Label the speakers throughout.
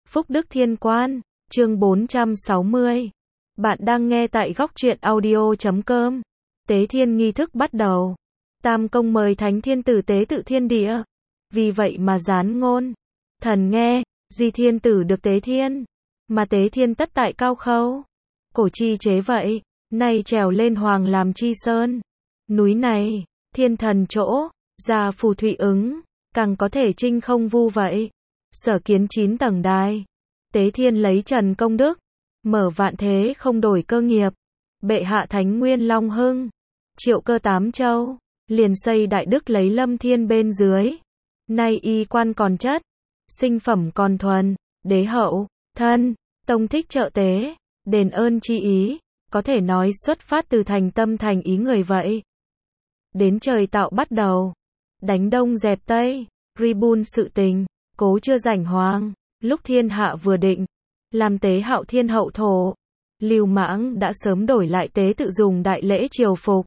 Speaker 1: Phúc Đức Thiên Quan, chương 460. Bạn đang nghe tại góc truyện audio.com. Tế thiên nghi thức bắt đầu. Tam công mời thánh thiên tử tế tự thiên địa. Vì vậy mà gián ngôn. Thần nghe, duy thiên tử được tế thiên. Mà tế thiên tất tại cao khâu. Cổ chi chế vậy, nay trèo lên hoàng làm chi sơn. Núi này, thiên thần chỗ, già phù thủy ứng, càng có thể trinh không vu vậy. Sở kiến 9 tầng đài. Tế thiên lấy trần công đức. Mở vạn thế không đổi cơ nghiệp. Bệ hạ thánh nguyên long hưng. Triệu cơ 8 châu. Liền xây đại đức lấy lâm thiên bên dưới. Nay y quan còn chất. Sinh phẩm còn thuần. Đế hậu, thân, tông thích trợ tế. Đền ơn chi ý. Có thể nói xuất phát từ thành tâm thành ý người vậy. Đến trời tạo bắt đầu. Đánh đông dẹp tây. Ribun sự tình. Cố chưa rảnh hoàng. Lúc thiên hạ vừa định. Làm tế hạo thiên hậu thổ. Lưu Mãng đã sớm đổi lại tế tự dùng đại lễ triều phục.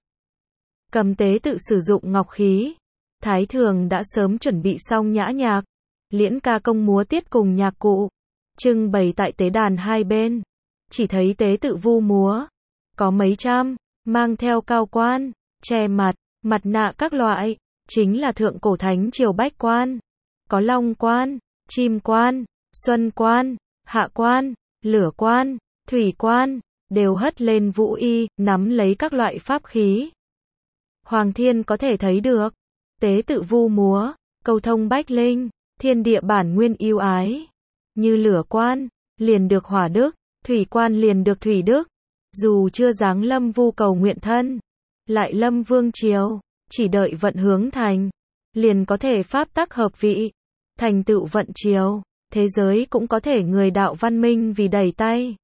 Speaker 1: Cầm tế tự sử dụng ngọc khí. Thái thường đã sớm chuẩn bị xong nhã nhạc. Liễn ca công múa tiết cùng nhạc cụ. Trưng bày tại tế đàn hai bên. Chỉ thấy tế tự vu múa. Có mấy trăm. Mang theo cao quan. Che mặt. Mặt nạ các loại. Chính là thượng cổ thánh triều bách quan. Có long quan. Chim quan. Xuân quan. Hạ quan. Lửa quan. Thủy quan. Đều hất lên vũ y. Nắm lấy các loại pháp khí. Hoàng thiên có thể thấy được. Tế tự vu múa. Cầu thông bách linh. Thiên địa bản nguyên yêu ái. Như lửa quan. Liền được hỏa đức. Thủy quan liền được thủy đức. Dù chưa giáng lâm vu cầu nguyện thân. Lại lâm vương triều. Chỉ đợi vận hướng thành. Liền có thể pháp tắc hợp vị. Thành tựu vận triều. Thế giới cũng có thể người đạo văn minh vì đẩy tay.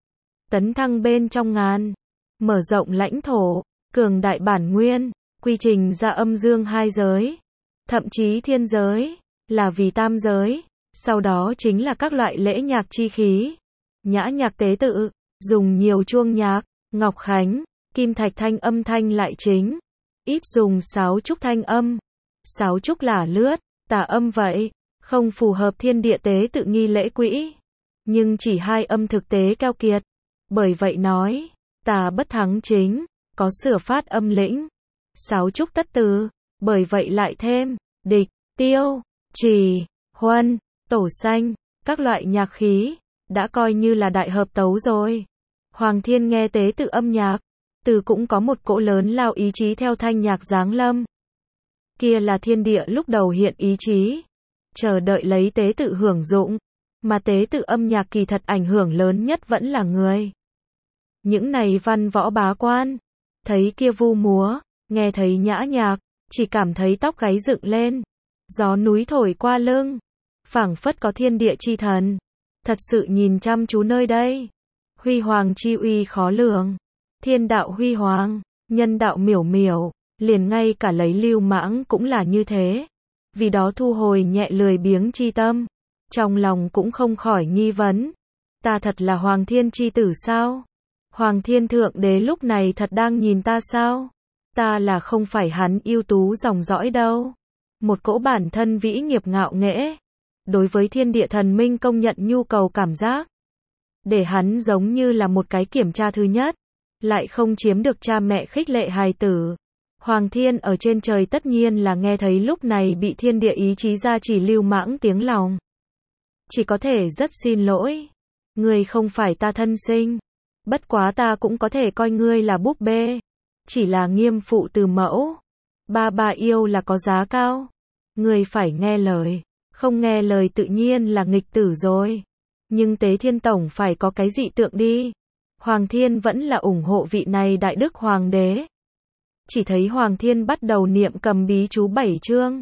Speaker 1: Tấn thăng bên trong ngàn. Mở rộng lãnh thổ. Cường đại bản nguyên. Quy trình ra âm dương hai giới. Thậm chí thiên giới. Là vì tam giới. Sau đó chính là các loại lễ nhạc chi khí. Nhã nhạc tế tự. Dùng nhiều chuông nhạc. Ngọc khánh. Kim thạch thanh âm thanh lại chính. Ít dùng sáo trúc thanh âm. Sáo trúc là lướt. Tà âm vậy. Không phù hợp thiên địa tế tự nghi lễ quỹ. Nhưng chỉ hai âm thực tế keo kiệt. Bởi vậy nói. Tà bất thắng chính. Có sửa phát âm lĩnh. Sáo trúc tất từ. Bởi vậy lại thêm. Địch, tiêu, trì, huân, tổ xanh. Các loại nhạc khí. Đã coi như là đại hợp tấu rồi. Hoàng thiên nghe tế tự âm nhạc. Từ cũng có một cỗ lớn lao ý chí theo thanh nhạc giáng lâm. Kia là thiên địa lúc đầu hiện ý chí. Chờ đợi lấy tế tự hưởng dụng. Mà tế tự âm nhạc kỳ thật ảnh hưởng lớn nhất vẫn là người. Những này văn võ bá quan. Thấy kia vu múa. Nghe thấy nhã nhạc. Chỉ cảm thấy tóc gáy dựng lên. Gió núi thổi qua lưng. Phảng phất có thiên địa chi thần. Thật sự nhìn chăm chú nơi đây. Huy hoàng chi uy khó lường. Thiên đạo huy hoàng. Nhân đạo miểu miểu. Liền ngay cả lấy Lưu Mãng cũng là như thế. Vì đó thu hồi nhẹ lười biếng chi tâm. Trong lòng cũng không khỏi nghi vấn. Ta thật là Hoàng Thiên chi tử sao? Hoàng Thiên Thượng Đế lúc này thật đang nhìn ta sao? Ta là không phải hắn ưu tú dòng dõi đâu. Một cỗ bản thân vĩ nghiệp ngạo nghễ. Đối với thiên địa thần minh công nhận nhu cầu cảm giác. Để hắn giống như là một cái kiểm tra thứ nhất. Lại không chiếm được cha mẹ khích lệ hài tử. Hoàng thiên ở trên trời tất nhiên là nghe thấy lúc này bị thiên địa ý chí gia chỉ Lưu Mãng tiếng lòng. Chỉ có thể rất xin lỗi. Ngươi không phải ta thân sinh. Bất quá ta cũng có thể coi ngươi là búp bê. Chỉ là nghiêm phụ từ mẫu. Ba yêu là có giá cao. Ngươi phải nghe lời. Không nghe lời tự nhiên là nghịch tử rồi. Nhưng tế thiên tổng phải có cái dị tượng đi. Hoàng thiên vẫn là ủng hộ vị này đại đức hoàng đế. Chỉ thấy Hoàng thiên bắt đầu niệm cầm bí chú 7 chương.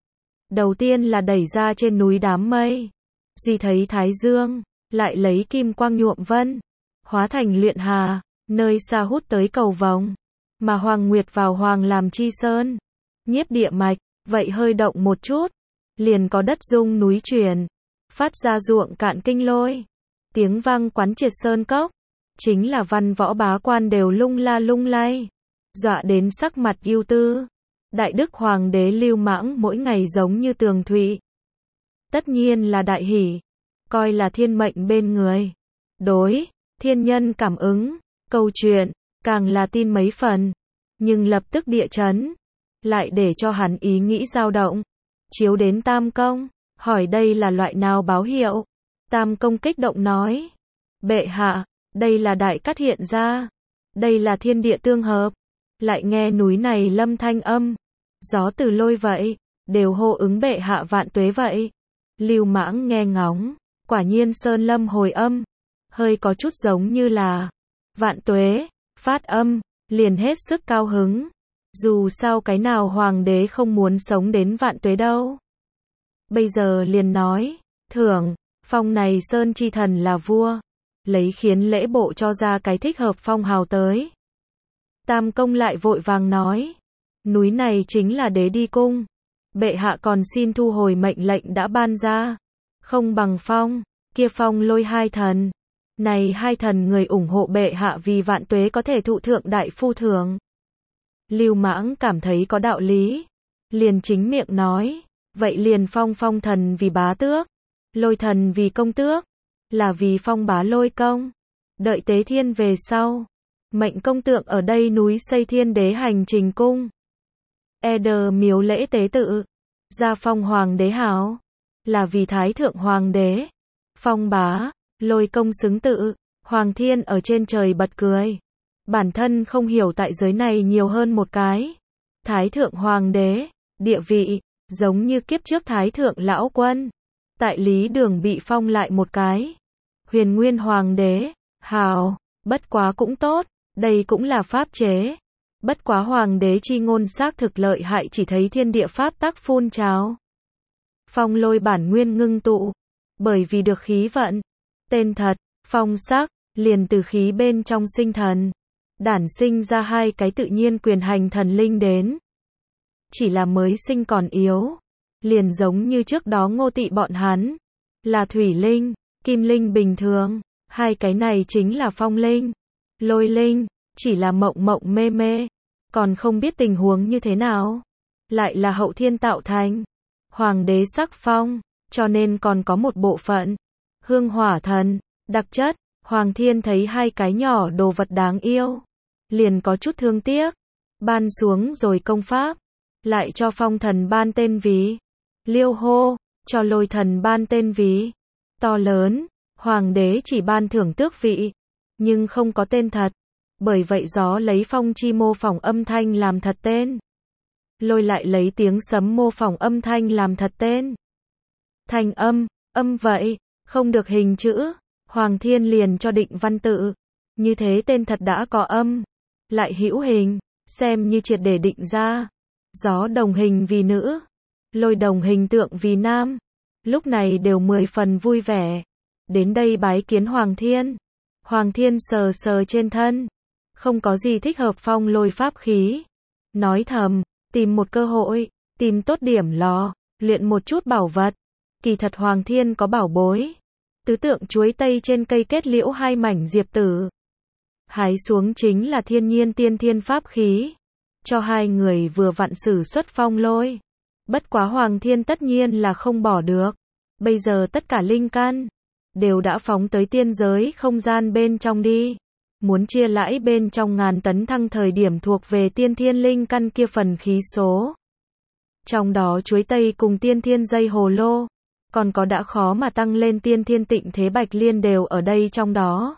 Speaker 1: Đầu tiên là đẩy ra trên núi đám mây. Duy thấy Thái Dương. Lại lấy kim quang nhuộm vân. Hóa thành luyện hà. Nơi xa hút tới cầu vồng. Mà Hoàng Nguyệt vào Hoàng làm chi sơn. Nhiếp địa mạch. Vậy hơi động một chút. Liền có đất rung núi chuyển. Phát ra ruộng cạn kinh lôi. Tiếng vang quán triệt sơn cốc. Chính là văn võ bá quan đều lung la lung lay. Dọa đến sắc mặt ưu tư. Đại đức hoàng đế Lưu Mãng mỗi ngày giống như tường thụy. Tất nhiên là đại hỷ. coi là thiên mệnh bên người. Đối, thiên nhân cảm ứng, câu chuyện, càng là tin mấy phần. Nhưng lập tức địa chấn, lại để cho hắn ý nghĩ dao động. Chiếu đến Tam Công, hỏi đây là loại nào báo hiệu. Tam Công kích động nói, bệ hạ, đây là đại cát hiện ra, đây là thiên địa tương hợp. Lại nghe núi này lâm thanh âm, gió từ lôi vậy, đều hô ứng bệ hạ vạn tuế vậy. Lưu Mãng nghe ngóng, quả nhiên sơn lâm hồi âm, hơi có chút giống như là vạn tuế, phát âm, liền hết sức cao hứng. Dù sao cái nào hoàng đế không muốn sống đến vạn tuế đâu. Bây giờ liền nói, thưởng, phong này sơn chi thần là vua, lấy khiến lễ bộ cho ra cái thích hợp phong hào tới. Tam Công lại vội vàng nói, núi này chính là đế đi cung, bệ hạ còn xin thu hồi mệnh lệnh đã ban ra, không bằng phong, kia phong lôi hai thần. Này hai thần người ủng hộ bệ hạ vì vạn tuế có thể thụ thượng đại phu thưởng. Lưu Mãng cảm thấy có đạo lý, liền chính miệng nói, vậy liền phong phong thần vì bá tước, lôi thần vì công tước, là vì phong bá lôi công. Đợi tế thiên về sau, mệnh công tượng ở đây núi xây thiên đế hành trình cung. Miếu lễ tế tự, gia phong hoàng đế hảo, là vì thái thượng hoàng đế. Phong bá, lôi công xứng tự, Hoàng Thiên ở trên trời bật cười. Bản thân không hiểu tại giới này nhiều hơn một cái. Thái thượng hoàng đế, địa vị, giống như kiếp trước thái thượng lão quân. Tại Lý Đường bị phong lại một cái. Huyền Nguyên hoàng đế, hào, bất quá cũng tốt, đây cũng là pháp chế. Bất quá hoàng đế chi ngôn xác thực lợi hại chỉ thấy thiên địa pháp tắc phun trào. Phong lôi bản nguyên ngưng tụ, bởi vì được khí vận. Tên thật, phong sắc, liền từ khí bên trong sinh thần. Đản sinh ra hai cái tự nhiên quyền hành thần linh đến. Chỉ là mới sinh còn yếu. Liền giống như trước đó Ngô Tị bọn hắn. Là thủy linh, kim linh bình thường. Hai cái này chính là phong linh. Lôi linh, chỉ là mộng mộng mê mê. Còn không biết tình huống như thế nào. Lại là hậu thiên tạo thành. Hoàng đế sắc phong, cho nên còn có một bộ phận. Hương hỏa thần, đặc chất. Hoàng Thiên thấy hai cái nhỏ đồ vật đáng yêu. Liền có chút thương tiếc. Ban xuống rồi công pháp. Lại cho phong thần ban tên ví. Liêu hô, cho lôi thần ban tên ví. To lớn, hoàng đế chỉ ban thưởng tước vị. Nhưng không có tên thật. Bởi vậy gió lấy phong chi mô phỏng âm thanh làm thật tên. Lôi lại lấy tiếng sấm mô phỏng âm thanh làm thật tên. Thành âm, âm vậy, không được hình chữ. Hoàng Thiên liền cho định văn tự. Như thế tên thật đã có âm. Lại hữu hình, xem như triệt để định ra. Gió đồng hình vì nữ. Lôi đồng hình tượng vì nam. Lúc này đều 10 phần vui vẻ. Đến đây bái kiến Hoàng Thiên. Hoàng Thiên sờ sờ trên thân. Không có gì thích hợp phong lôi pháp khí. Nói thầm, tìm một cơ hội, tìm tốt điểm lò, luyện một chút bảo vật. Kỳ thật Hoàng Thiên có bảo bối. Tứ tượng chuối tây trên cây kết liễu 2 mảnh diệp tử. Hái xuống chính là thiên nhiên tiên thiên pháp khí. Cho hai người vừa vặn sử xuất phong lôi. Bất quá Hoàng Thiên tất nhiên là không bỏ được. Bây giờ tất cả linh căn đều đã phóng tới tiên giới không gian bên trong đi. Muốn chia lãi bên trong ngàn tấn thăng thời điểm thuộc về tiên thiên linh căn kia phần khí số. Trong đó chuối tây cùng tiên thiên dây hồ lô. Còn có đã khó mà tăng lên tiên thiên tịnh thế bạch liên đều ở đây trong đó.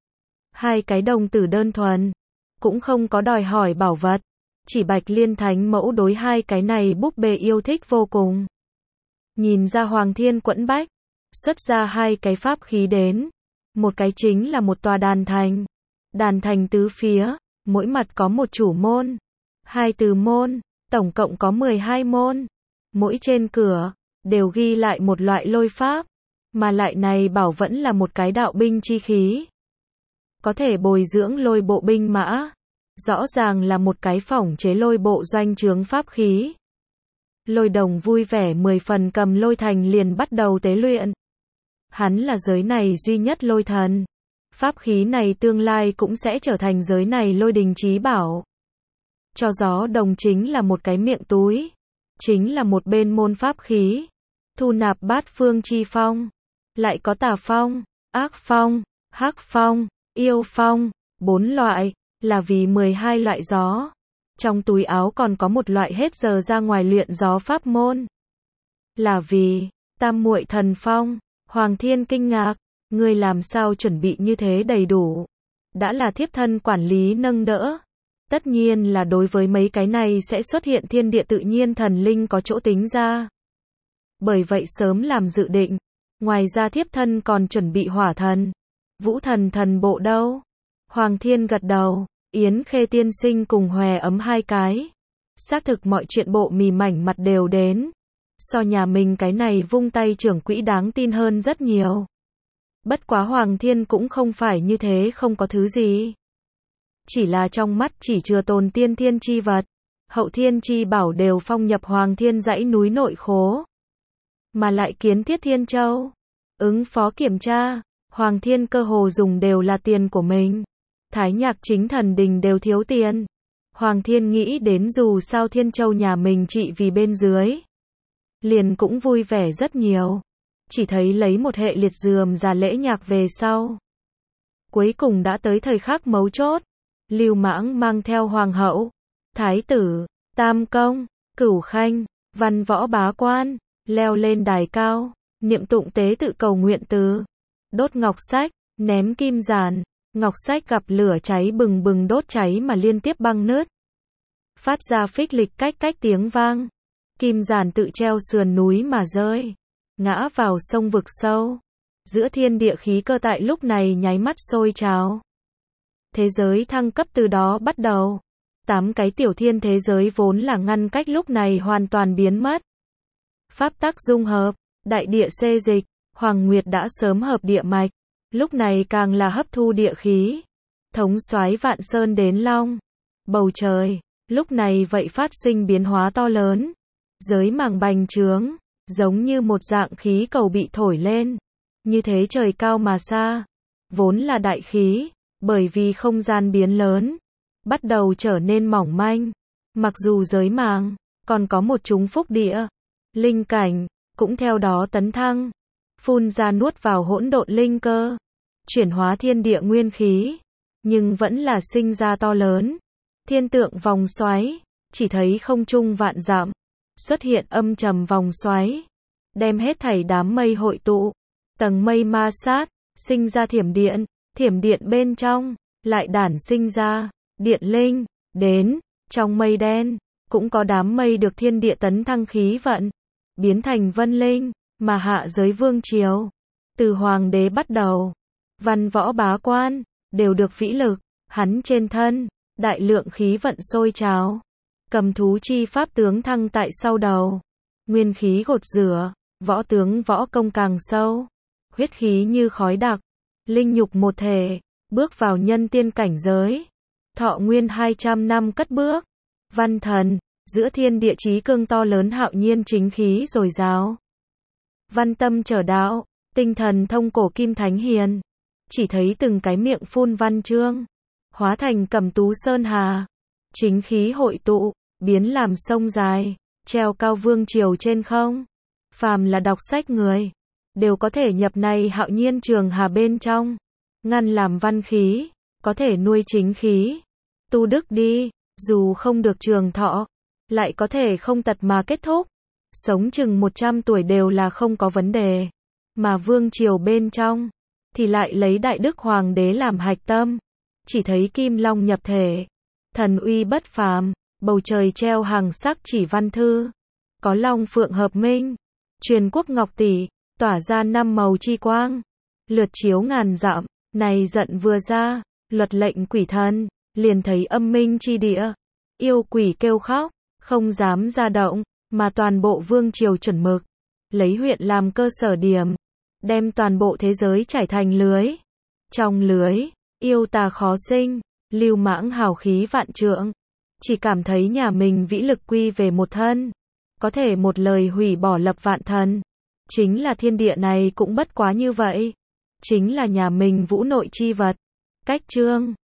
Speaker 1: Hai cái đồng tử đơn thuần. Cũng không có đòi hỏi bảo vật. Chỉ bạch liên thánh mẫu đối hai cái này búp bê yêu thích vô cùng. Nhìn ra Hoàng Thiên quẫn bách. Xuất ra hai cái pháp khí đến. Một cái chính là một tòa đàn thành. Đàn thành tứ phía. Mỗi mặt có một chủ môn. Hai từ môn. Tổng cộng có 12 môn. Mỗi trên cửa đều ghi lại một loại lôi pháp. Mà lại này bảo vẫn là một cái đạo binh chi khí. Có thể bồi dưỡng lôi bộ binh mã. Rõ ràng là một cái phỏng chế lôi bộ doanh trướng pháp khí. Lôi đồng vui vẻ 10 phần cầm lôi thành liền bắt đầu tế luyện. Hắn là giới này duy nhất lôi thần. Pháp khí này tương lai cũng sẽ trở thành giới này lôi đình chí bảo. Cho gió đồng chính là một cái miệng túi. Chính là một bên môn pháp khí. Thu nạp bát phương chi phong. lại có tà phong, ác phong, hắc phong, yêu phong, 4 loại, là vì 12 loại gió. Trong túi áo còn có một loại hết giờ ra ngoài luyện gió pháp môn. Là vì tam muội thần phong. Hoàng Thiên kinh ngạc, ngươi làm sao chuẩn bị như thế đầy đủ? Đã là thiếp thân quản lý nâng đỡ. Tất nhiên là đối với mấy cái này sẽ xuất hiện thiên địa tự nhiên thần linh có chỗ tính ra. Bởi vậy sớm làm dự định. Ngoài ra thiếp thân còn chuẩn bị hỏa thần, vũ thần thần bộ đâu? Hoàng Thiên gật đầu, Yến Khê tiên sinh cùng Hòe ấm 2 cái. Xác thực mọi chuyện bộ mì mảnh mặt đều đến. So nhà mình cái này vung tay trưởng quỹ đáng tin hơn rất nhiều. Bất quá Hoàng Thiên cũng không phải như thế không có thứ gì. Chỉ là trong mắt chỉ chừa tồn tiên thiên chi vật, hậu thiên chi bảo đều phong nhập Hoàng Thiên dãy núi nội khố. Mà lại kiến thiết Thiên Châu, ứng phó kiểm tra, Hoàng Thiên cơ hồ dùng đều là tiền của mình. Thái Nhạc chính thần đình đều thiếu tiền. Hoàng Thiên nghĩ đến dù sao Thiên Châu nhà mình trị vì bên dưới. Liền cũng vui vẻ rất nhiều. Chỉ thấy lấy một hệ liệt dườm ra lễ nhạc về sau. Cuối cùng đã tới thời khắc mấu chốt. Lưu Mãng mang theo hoàng hậu, thái tử, tam công, cửu khanh, văn võ bá quan, leo lên đài cao, niệm tụng tế tự cầu nguyện từ, đốt ngọc sách, ném kim giản, ngọc sách gặp lửa cháy bừng bừng đốt cháy mà liên tiếp băng nứt. Phát ra phích lịch cách cách tiếng vang, kim giản tự treo sườn núi mà rơi, ngã vào sông vực sâu. Giữa thiên địa khí cơ tại lúc này nháy mắt sôi trào. Thế giới thăng cấp từ đó bắt đầu. 8 cái tiểu thiên thế giới vốn là ngăn cách lúc này hoàn toàn biến mất. Pháp tắc dung hợp, đại địa xê dịch, Hoàng Nguyệt đã sớm hợp địa mạch, lúc này càng là hấp thu địa khí. Thống soái vạn sơn đến long. Bầu trời, lúc này vậy phát sinh biến hóa to lớn. Giới màng bành trướng, giống như một dạng khí cầu bị thổi lên. Như thế trời cao mà xa, vốn là đại khí. Bởi vì không gian biến lớn, bắt đầu trở nên mỏng manh. Mặc dù giới màng, còn có một chúng phúc địa, linh cảnh, cũng theo đó tấn thăng. Phun ra nuốt vào hỗn độn linh cơ, chuyển hóa thiên địa nguyên khí. Nhưng vẫn là sinh ra to lớn. Thiên tượng vòng xoáy, chỉ thấy không trung vạn dặm, xuất hiện âm trầm vòng xoáy. Đem hết thảy đám mây hội tụ, tầng mây ma sát, sinh ra thiểm điện. Thiểm điện bên trong, lại đản sinh ra, điện linh, đến, trong mây đen, cũng có đám mây được thiên địa tấn thăng khí vận, biến thành vân linh, mà hạ giới vương triều. Từ hoàng đế bắt đầu, văn võ bá quan, đều được vĩ lực, hắn trên thân, đại lượng khí vận sôi trào. Cầm thú chi pháp tướng thăng tại sau đầu, nguyên khí gột rửa, võ tướng võ công càng sâu, huyết khí như khói đặc. Linh nhục một thể, bước vào nhân tiên cảnh giới. Thọ nguyên 200 năm cất bước. Văn thần, giữa thiên địa chí cương to lớn hạo nhiên chính khí dồi dào. Văn tâm trở đạo, tinh thần thông cổ kim thánh hiền. Chỉ thấy từng cái miệng phun văn chương, hóa thành cẩm tú sơn hà. Chính khí hội tụ, biến làm sông dài, treo cao vương triều trên không. Phàm là đọc sách người, đều có thể nhập này hạo nhiên trường hà bên trong. Ngăn làm văn khí, có thể nuôi chính khí. Tu đức đi, dù không được trường thọ, lại có thể không tật mà kết thúc. Sống chừng 100 tuổi đều là không có vấn đề. Mà vương triều bên trong, thì lại lấy đại đức hoàng đế làm hạch tâm. Chỉ thấy kim long nhập thể, thần uy bất phàm, bầu trời treo hàng sắc chỉ văn thư. Có long phượng hợp minh, truyền quốc ngọc tỷ. Tỏa ra 5 màu chi quang, lượt chiếu ngàn dặm, này giận vừa ra, luật lệnh quỷ thần, liền thấy âm minh chi địa, yêu quỷ kêu khóc, không dám ra động, mà toàn bộ vương triều chuẩn mực, lấy huyện làm cơ sở điểm, đem toàn bộ thế giới trải thành lưới. Trong lưới, yêu tà khó sinh, Lưu Mãng hào khí vạn trượng, chỉ cảm thấy nhà mình vĩ lực quy về một thân, có thể một lời hủy bỏ lập vạn thần. Chính là thiên địa này cũng bất quá như vậy. Chính là nhà mình vũ nội chi vật. Cách chương